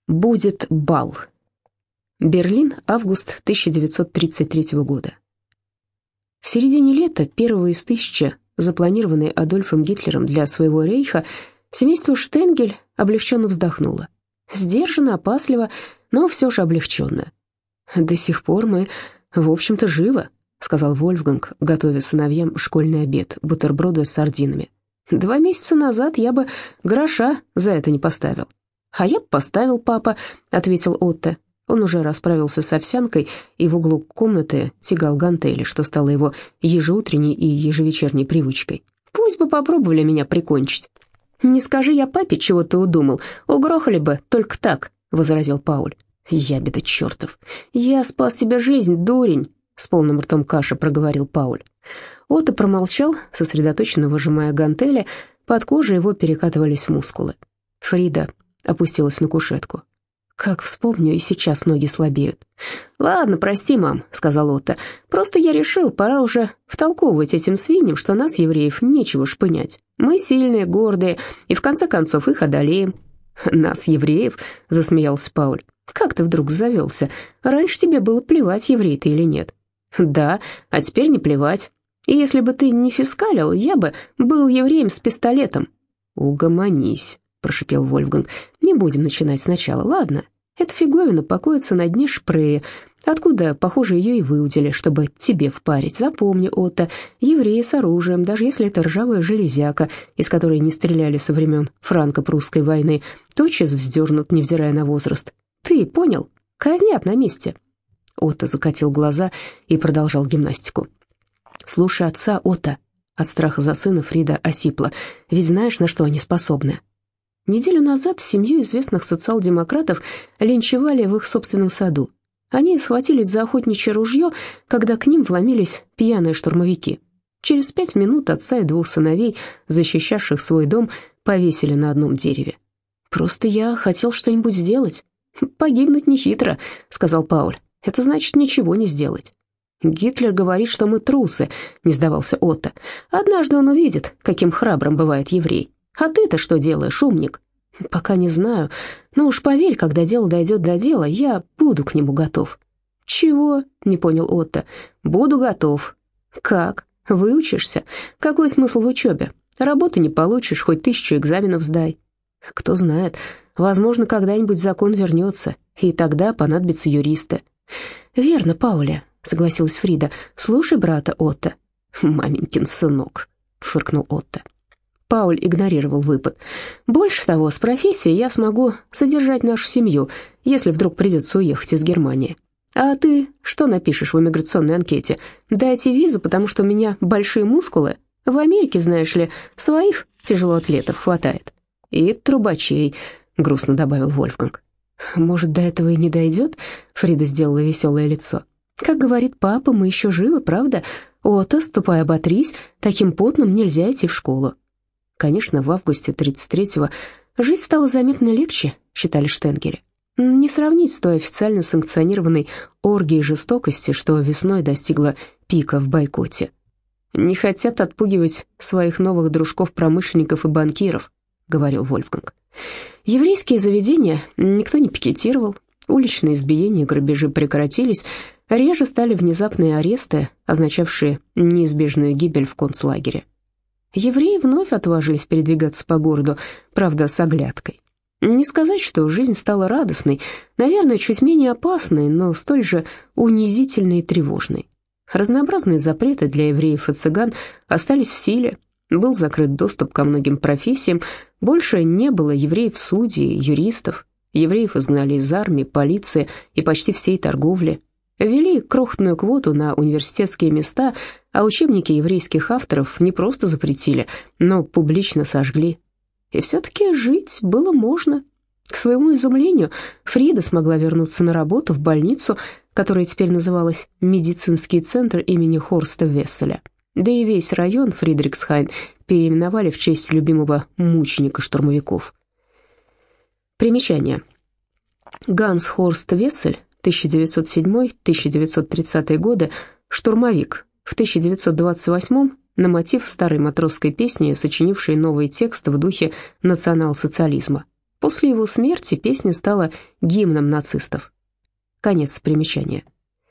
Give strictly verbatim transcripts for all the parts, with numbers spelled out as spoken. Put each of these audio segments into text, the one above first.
Будет бал. Берлин, август тысяча девятьсот тридцать третьего года. В середине лета, первого из тысячи, запланированной Адольфом Гитлером для своего рейха, семейство Штенгель облегченно вздохнуло. Сдержанно, опасливо, но все же облегченно. «До сих пор мы, в общем-то, живы», — сказал Вольфганг, готовя сыновьям школьный обед, бутерброды с сардинами. «Два месяца назад я бы гроша за это не поставил». «А я бы поставил, папа», — ответил Отто. Он уже расправился с овсянкой и в углу комнаты тягал гантели, что стало его ежеутренней и ежевечерней привычкой. «Пусть бы попробовали меня прикончить». «Не скажи я папе, чего ты удумал, угрохали бы только так», — возразил Пауль. «Ябеда чертов! Я спас тебе жизнь, дурень!» — с полным ртом каши проговорил Пауль. Отто промолчал, сосредоточенно выжимая гантели, под кожей его перекатывались мускулы. Фрида опустилась на кушетку. «Как вспомню, и сейчас ноги слабеют». «Ладно, прости, мам», — сказал Отто. «Просто я решил, пора уже втолковывать этим свиньям, что нас, евреев, нечего шпынять. Мы сильные, гордые, и в конце концов их одолеем». «Нас, евреев?» — засмеялся Пауль. «Как ты вдруг завелся? Раньше тебе было плевать, еврей ты или нет». «Да, а теперь не плевать. И если бы ты не фискалил, я бы был евреем с пистолетом». «Угомонись», — прошипел Вольфганг. «Не будем начинать сначала, ладно? Эта фиговина покоится на дне шпрея, откуда, похоже, ее и выудили, чтобы тебе впарить. Запомни, Отто, евреи с оружием, даже если это ржавая железяка, из которой не стреляли со времен франко-прусской войны, тотчас вздернут, невзирая на возраст. Ты понял? Казнят на месте». Отто закатил глаза и продолжал гимнастику. «Слушай отца, Отто». От страха за сына Фрида осипла. «Ведь знаешь, на что они способны?» Неделю назад семью известных социал-демократов линчевали в их собственном саду. Они схватились за охотничье ружье, когда к ним вломились пьяные штурмовики. Через пять минут отца и двух сыновей, защищавших свой дом, повесили на одном дереве. «Просто я хотел что-нибудь сделать». «Погибнуть нехитро», — сказал Пауль. «Это значит ничего не сделать». «Гитлер говорит, что мы трусы», — не сдавался Отто. «Однажды он увидит, каким храбрым бывает еврей. А ты-то что делаешь, умник?» «Пока не знаю. Но уж поверь, когда дело дойдет до дела, я буду к нему готов». «Чего?» — не понял Отто. «Буду готов». «Как? Выучишься? Какой смысл в учебе? Работы не получишь, хоть тысячу экзаменов сдай». «Кто знает, возможно, когда-нибудь закон вернется, и тогда понадобятся юристы». «Верно, Пауля», — согласилась Фрида. «Слушай брата Отто». «Маменькин сынок», — фыркнул Отто. Пауль игнорировал выпад. «Больше того, с профессией я смогу содержать нашу семью, если вдруг придется уехать из Германии. А ты что напишешь в иммиграционной анкете? Дайте визу, потому что у меня большие мускулы. В Америке, знаешь ли, своих тяжелоатлетов хватает». «И трубачей», — грустно добавил Вольфганг. «Может, до этого и не дойдет?» — Фрида сделала веселое лицо. «Как говорит папа, мы еще живы, правда? Отто, ступай, оботрись, таким потным нельзя идти в школу». Конечно, в августе тридцать третьего жизнь стала заметно легче, считали Штенгели. Не сравнить с той официально санкционированной оргией жестокости, что весной достигла пика в бойкоте. «Не хотят отпугивать своих новых дружков-промышленников и банкиров», — говорил Вольфганг. Еврейские заведения никто не пикетировал, уличные избиения и грабежи прекратились, реже стали внезапные аресты, означавшие неизбежную гибель в концлагере. Евреи вновь отважились передвигаться по городу, правда, с оглядкой. Не сказать, что жизнь стала радостной, наверное, чуть менее опасной, но столь же унизительной и тревожной. Разнообразные запреты для евреев и цыган остались в силе, был закрыт доступ ко многим профессиям, больше не было евреев-судей, юристов, евреев изгнали из армии, полиции и почти всей торговли. Ввели крохотную квоту на университетские места, а учебники еврейских авторов не просто запретили, но публично сожгли. И все-таки жить было можно. К своему изумлению, Фрида смогла вернуться на работу в больницу, которая теперь называлась «Медицинский центр имени Хорста Весселя». Да и весь район Фридрихсхайн переименовали в честь любимого мученика штурмовиков. Примечание. Ганс Хорст Вессель, тысяча девятьсот седьмой — тысяча девятьсот тридцатые годы, штурмовик, в тысяча девятьсот двадцать восьмом на мотив старой матросской песни, сочинивший новый текст в духе национал-социализма. После его смерти песня стала гимном нацистов. Конец примечания.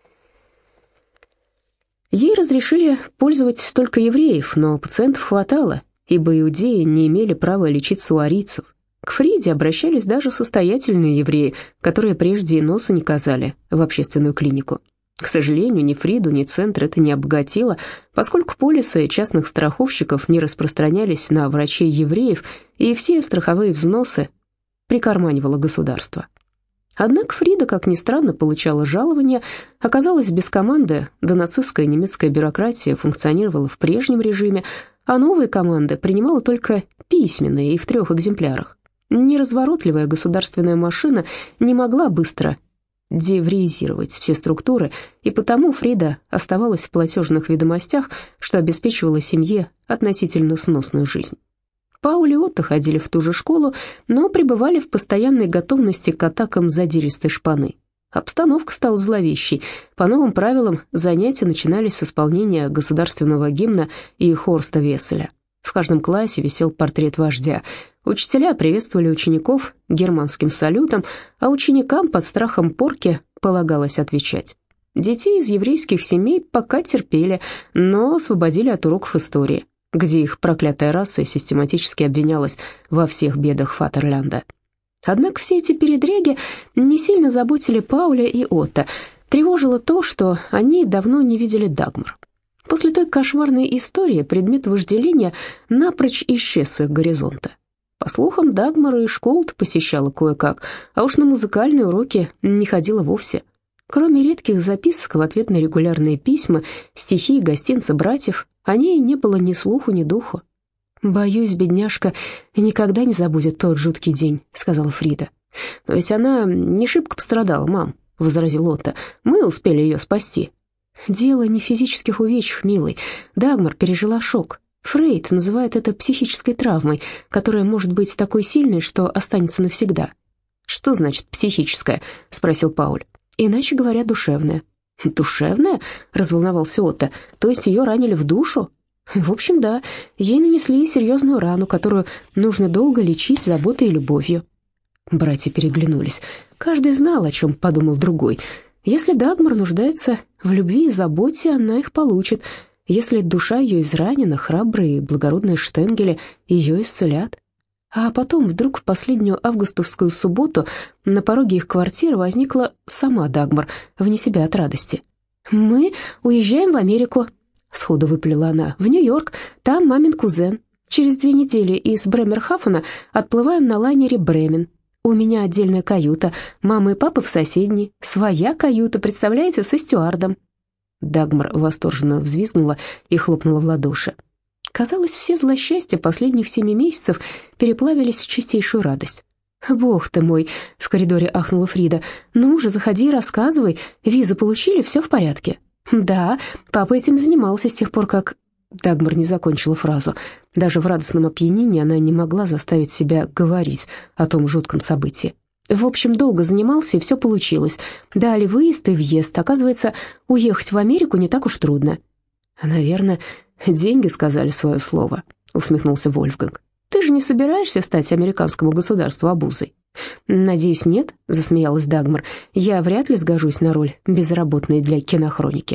Ей разрешили пользовать только евреев, но пациентов хватало, ибо иудеи не имели права лечиться у арийцев. К Фриде обращались даже состоятельные евреи, которые прежде и носа не казали в общественную клинику. К сожалению, ни Фриду, ни центр это не обогатило, поскольку полисы частных страховщиков не распространялись на врачей-евреев, и все страховые взносы прикарманивало государство. Однако Фрида, как ни странно, получала жалование, оказалось без команды, да нацистская немецкая бюрократия функционировала в прежнем режиме, а новая команда принимала только письменные и в трех экземплярах. Неразворотливая государственная машина не могла быстро девреизировать все структуры, и потому Фрида оставалась в платежных ведомостях, что обеспечивало семье относительно сносную жизнь. Пауль и Отто ходили в ту же школу, но пребывали в постоянной готовности к атакам задиристой шпаны. Обстановка стала зловещей. По новым правилам занятия начинались с исполнения государственного гимна и Хорста Весселя. В каждом классе висел портрет вождя. Учителя приветствовали учеников германским салютом, а ученикам под страхом порки полагалось отвечать. Детей из еврейских семей пока терпели, но освободили от уроков истории, где их проклятая раса систематически обвинялась во всех бедах Фатерлянда. Однако все эти передряги не сильно заботили Пауля и Отто. Тревожило то, что они давно не видели Дагмар. После той кошмарной истории предмет вожделения напрочь исчез с их горизонта. По слухам, Дагмар и школу-то посещала кое-как, а уж на музыкальные уроки не ходила вовсе. Кроме редких записок в ответ на регулярные письма, стихи и гостинцы братьев, о ней не было ни слуху, ни духу. «Боюсь, бедняжка никогда не забудет тот жуткий день», — сказала Фрида. «Но ведь она не шибко пострадала, мам», — возразил Отто. «Мы успели ее спасти». «Дело не в физических увечьях, милый. Дагмар пережила шок. Фрейд называет это психической травмой, которая может быть такой сильной, что останется навсегда». «Что значит психическая?» — спросил Пауль. «Иначе говоря, душевная». «Душевная?» — разволновался Отто. «То есть ее ранили в душу?» «В общем, да. Ей нанесли серьезную рану, которую нужно долго лечить заботой и любовью». Братья переглянулись. Каждый знал, о чем подумал другой. Если Дагмар нуждается в любви и заботе, она их получит. Если душа ее изранена, храбрые и благородные штенгели ее исцелят. А потом вдруг в последнюю августовскую субботу на пороге их квартиры возникла сама Дагмар, вне себя от радости. «Мы уезжаем в Америку», — сходу выпалила она, — «в Нью-Йорк, там мамин кузен. Через две недели из Бремерхафена отплываем на лайнере «Бремен». У меня отдельная каюта, мама и папа в соседней, своя каюта, представляете, со стюардом». Дагмар восторженно взвизгнула и хлопнула в ладоши. Казалось, все злосчастья последних семи месяцев переплавились в чистейшую радость. «Бог ты мой!» — в коридоре ахнула Фрида. «Ну же, заходи и рассказывай. Визу получили, все в порядке?» «Да, папа этим занимался с тех пор, как...» Дагмар не закончила фразу. Даже в радостном опьянении она не могла заставить себя говорить о том жутком событии. В общем, долго занимался, и все получилось. Дали выезд и въезд. Оказывается, уехать в Америку не так уж трудно. «Наверное, деньги сказали свое слово», — усмехнулся Вольфганг. «Ты же не собираешься стать американскому государству обузой?» «Надеюсь, нет», — засмеялась Дагмар. «Я вряд ли сгожусь на роль безработной для кинохроники».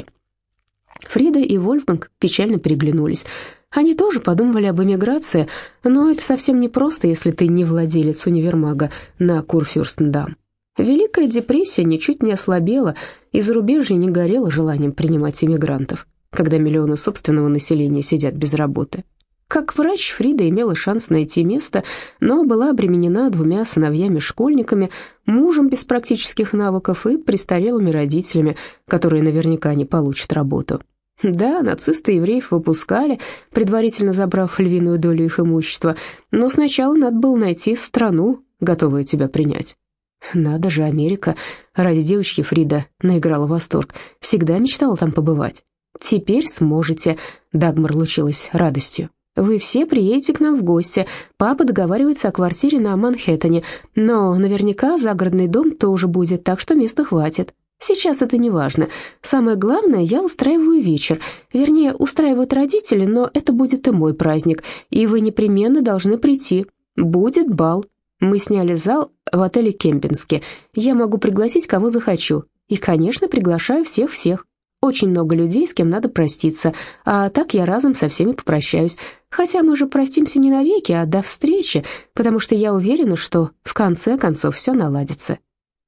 Фрида и Вольфганг печально переглянулись. Они тоже подумывали об эмиграции, но это совсем непросто, если ты не владелец универмага на Курфюрстендам. Великая депрессия ничуть не ослабела, и зарубежье не горело желанием принимать иммигрантов, когда миллионы собственного населения сидят без работы. Как врач Фрида имела шанс найти место, но была обременена двумя сыновьями-школьниками, мужем без практических навыков и престарелыми родителями, которые наверняка не получат работу. Да, нацисты евреев выпускали, предварительно забрав львиную долю их имущества, но сначала надо было найти страну, готовую тебя принять. Надо же, Америка. Ради девочки Фрида наиграла восторг. Всегда мечтала там побывать. Теперь сможете. Дагмар лучилась радостью. Вы все приедете к нам в гости. Папа договаривается о квартире на Манхэттене, но наверняка загородный дом тоже будет, так что места хватит. Сейчас это не важно. Самое главное, я устраиваю вечер. Вернее, устраивают родители, но это будет и мой праздник, и вы непременно должны прийти. Будет бал. Мы сняли зал в отеле Кемпинске. Я могу пригласить, кого захочу. И, конечно, приглашаю всех-всех. Очень много людей, с кем надо проститься, а так я разом со всеми попрощаюсь. Хотя мы же простимся не навеки, а до встречи, потому что я уверена, что в конце концов все наладится».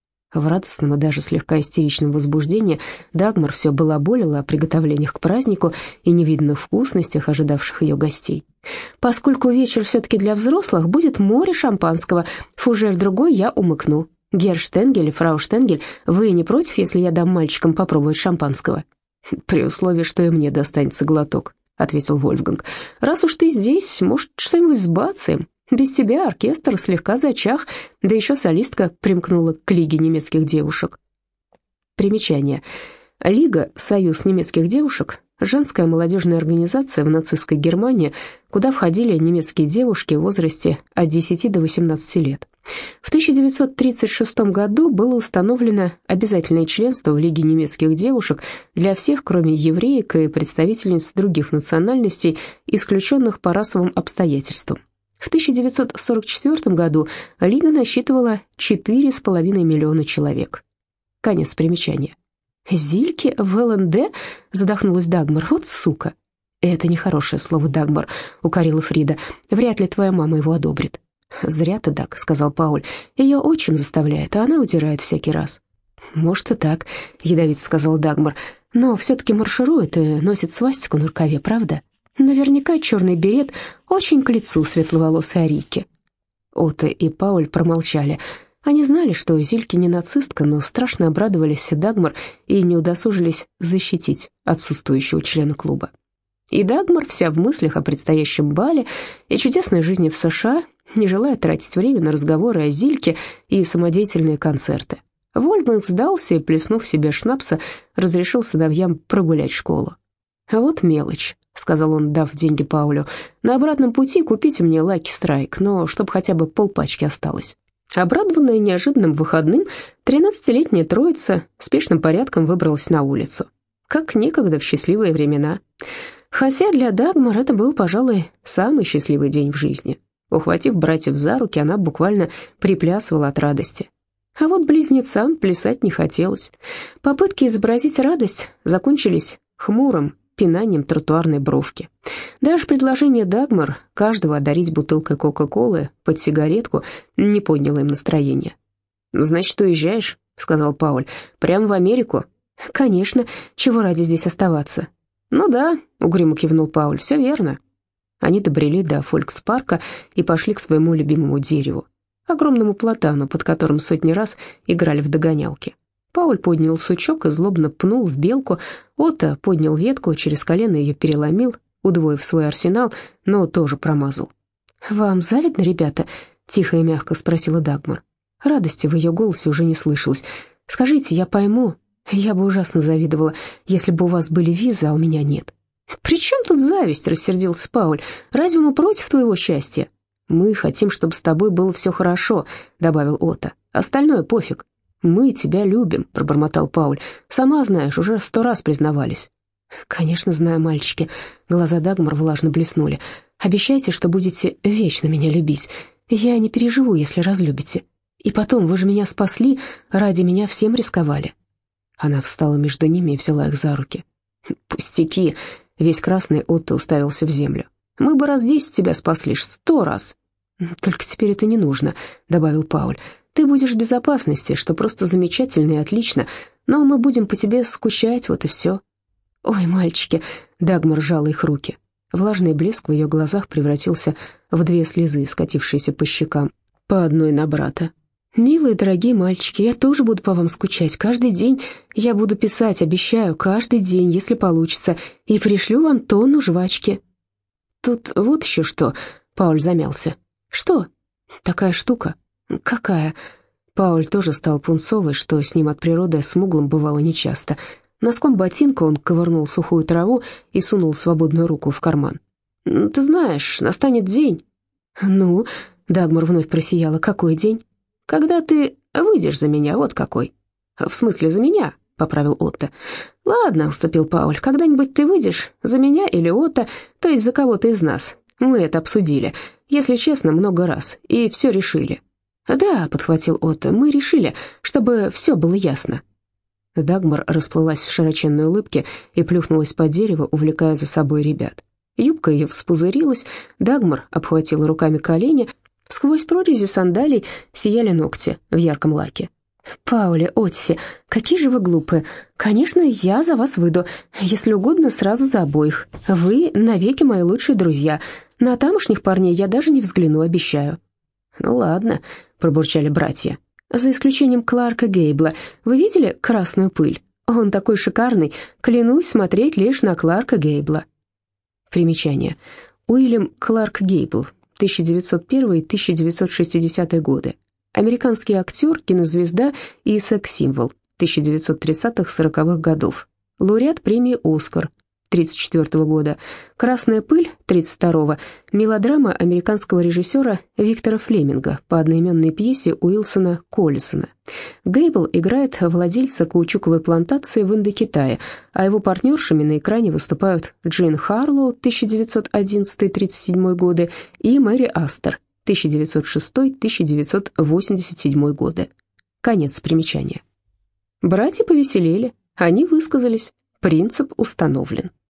В радостном и даже слегка истеричном возбуждении Дагмар все балаболила о приготовлениях к празднику и невиданных вкусностях, ожидавших ее гостей. «Поскольку вечер все-таки для взрослых, будет море шампанского, фужер другой я умыкну. Герр Штенгель и фрау Штенгель, вы не против, если я дам мальчикам попробовать шампанского?» «При условии, что и мне достанется глоток», — ответил Вольфганг. «Раз уж ты здесь, может, что-нибудь сбацаем? Без тебя оркестр слегка зачах, да еще солистка примкнула к Лиге немецких девушек». Примечание. Лига — союз немецких девушек, женская молодежная организация в нацистской Германии, куда входили немецкие девушки в возрасте от десяти до восемнадцати лет. В тысяча девятьсот тридцать шестом году было установлено обязательное членство в Лиге немецких девушек для всех, кроме евреек и представительниц других национальностей, исключенных по расовым обстоятельствам. В тысяча девятьсот сорок четвёртом году Лига насчитывала четыре с половиной миллиона человек. Конец примечания. «Зильке в ЛНД?» — задохнулась Дагмар. «Вот сука!» «Это нехорошее слово, Дагмар», — укорила Фрида. «Вряд ли твоя мама его одобрит». «Зря ты, Даг», — сказал Пауль. «Ее отчим заставляет, а она удирает всякий раз». «Может и так», — ядовито сказал Дагмар. «Но все-таки марширует и носит свастику на рукаве, правда? Наверняка черный берет очень к лицу светловолосой Арике». Отто и Пауль промолчали. Они знали, что Зильке не нацистка, но страшно обрадовались Дагмар и не удосужились защитить отсутствующего члена клуба. И Дагмар, вся в мыслях о предстоящем бале и чудесной жизни в США, не желая тратить время на разговоры о Зильке и самодеятельные концерты. Вольфганг сдался и, плеснув себе шнапса, разрешил сыновьям прогулять школу. «А вот мелочь», — сказал он, дав деньги Паулю. «На обратном пути купите мне Лаки Страйк, но чтобы хотя бы полпачки осталось». Обрадованная неожиданным выходным, тринадцатилетняя троица спешным порядком выбралась на улицу. Как некогда в счастливые времена. Хотя для Дагмар это был, пожалуй, самый счастливый день в жизни. Ухватив братьев за руки, она буквально приплясывала от радости. А вот близнецам плясать не хотелось. Попытки изобразить радость закончились хмурым пинанием тротуарной бровки. Даже предложение Дагмар каждого одарить бутылкой Кока-Колы под сигаретку не подняло им настроение. «Значит, уезжаешь?» — сказал Пауль. «Прямо в Америку?» «Конечно. Чего ради здесь оставаться?» «Ну да», — угрюмо кивнул Пауль, — «все верно». Они добрели до Фолькспарка и пошли к своему любимому дереву, огромному платану, под которым сотни раз играли в догонялки. Пауль поднял сучок и злобно пнул в белку. Отто поднял ветку, через колено ее переломил, удвоив свой арсенал, но тоже промазал. «Вам завидно, ребята?» — тихо и мягко спросила Дагмар. Радости в ее голосе уже не слышалось. «Скажите, я пойму. Я бы ужасно завидовала, если бы у вас были визы, а у меня нет». «При чем тут зависть?» — рассердился Пауль. «Разве мы против твоего счастья?» «Мы хотим, чтобы с тобой было все хорошо», — добавил Отто. «Остальное пофиг». «Мы тебя любим», — пробормотал Пауль. «Сама знаешь, уже сто раз признавались». «Конечно знаю, мальчики». Глаза Дагмар влажно блеснули. «Обещайте, что будете вечно меня любить. Я не переживу, если разлюбите. И потом, вы же меня спасли, ради меня всем рисковали». Она встала между ними и взяла их за руки. «Пустяки!» — весь красный Отто уставился в землю. «Мы бы раз десять тебя спасли, сто раз». «Только теперь это не нужно», — добавил Пауль. «Ты будешь в безопасности, что просто замечательно и отлично, но мы будем по тебе скучать, вот и все». «Ой, мальчики!» — Дагмар сжала их руки. Влажный блеск в ее глазах превратился в две слезы, скатившиеся по щекам, по одной на брата. «Милые, дорогие мальчики, я тоже буду по вам скучать. Каждый день я буду писать, обещаю, каждый день, если получится, и пришлю вам тонну жвачки». «Тут вот еще что», — Пауль замялся. «Что?» «Такая штука». «Какая?» Пауль тоже стал пунцовый, что с ним от природы смуглым бывало нечасто. Носком ботинка он ковырнул сухую траву и сунул свободную руку в карман. «Ты знаешь, настанет день». «Ну?» — Дагмар вновь просияла. «Какой день?» «Когда ты выйдешь за меня, вот какой». «В смысле, за меня?» — поправил Отто. «Ладно», — уступил Пауль, — «когда-нибудь ты выйдешь за меня или Отто, то есть за кого-то из нас. Мы это обсудили, если честно, много раз, и все решили. «Да», — подхватил Отто, — «мы решили, чтобы все было ясно». Дагмар расплылась в широченной улыбке и плюхнулась под дерево, увлекая за собой ребят. Юбка ее вспузырилась, Дагмар обхватила руками колени, сквозь прорези сандалий сияли ногти в ярком лаке. «Паули, Отси, какие же вы глупые. Конечно, я за вас выйду, если угодно, сразу за обоих. Вы навеки мои лучшие друзья. На тамошних парней я даже не взгляну, обещаю». «Ну ладно», — пробурчали братья. «За исключением Кларка Гейбла. Вы видели красную пыль? Он такой шикарный. Клянусь смотреть лишь на Кларка Гейбла». Примечание. Уильям Кларк Гейбл, тысяча девятьсот первый — тысяча девятьсот шестидесятые годы. Американский актер, кинозвезда и секс-символ тысяча девятьсот тридцатых — сороковых годов. Лауреат премии «Оскар» тридцать четвёртого года. «Красная пыль» тридцать второго. Мелодрама американского режиссера Виктора Флеминга по одноименной пьесе Уилсона Коллисона. Гейбл играет владельца каучуковой плантации в Индокитае, а его партнершами на экране выступают Джин Харлоу тысяча девятьсот одиннадцатый — тридцать седьмой годы и Мэри Астер тысяча девятьсот шестой — тысяча девятьсот восемьдесят седьмой годы. Конец примечания. Братья повеселели, они высказались, принцип установлен.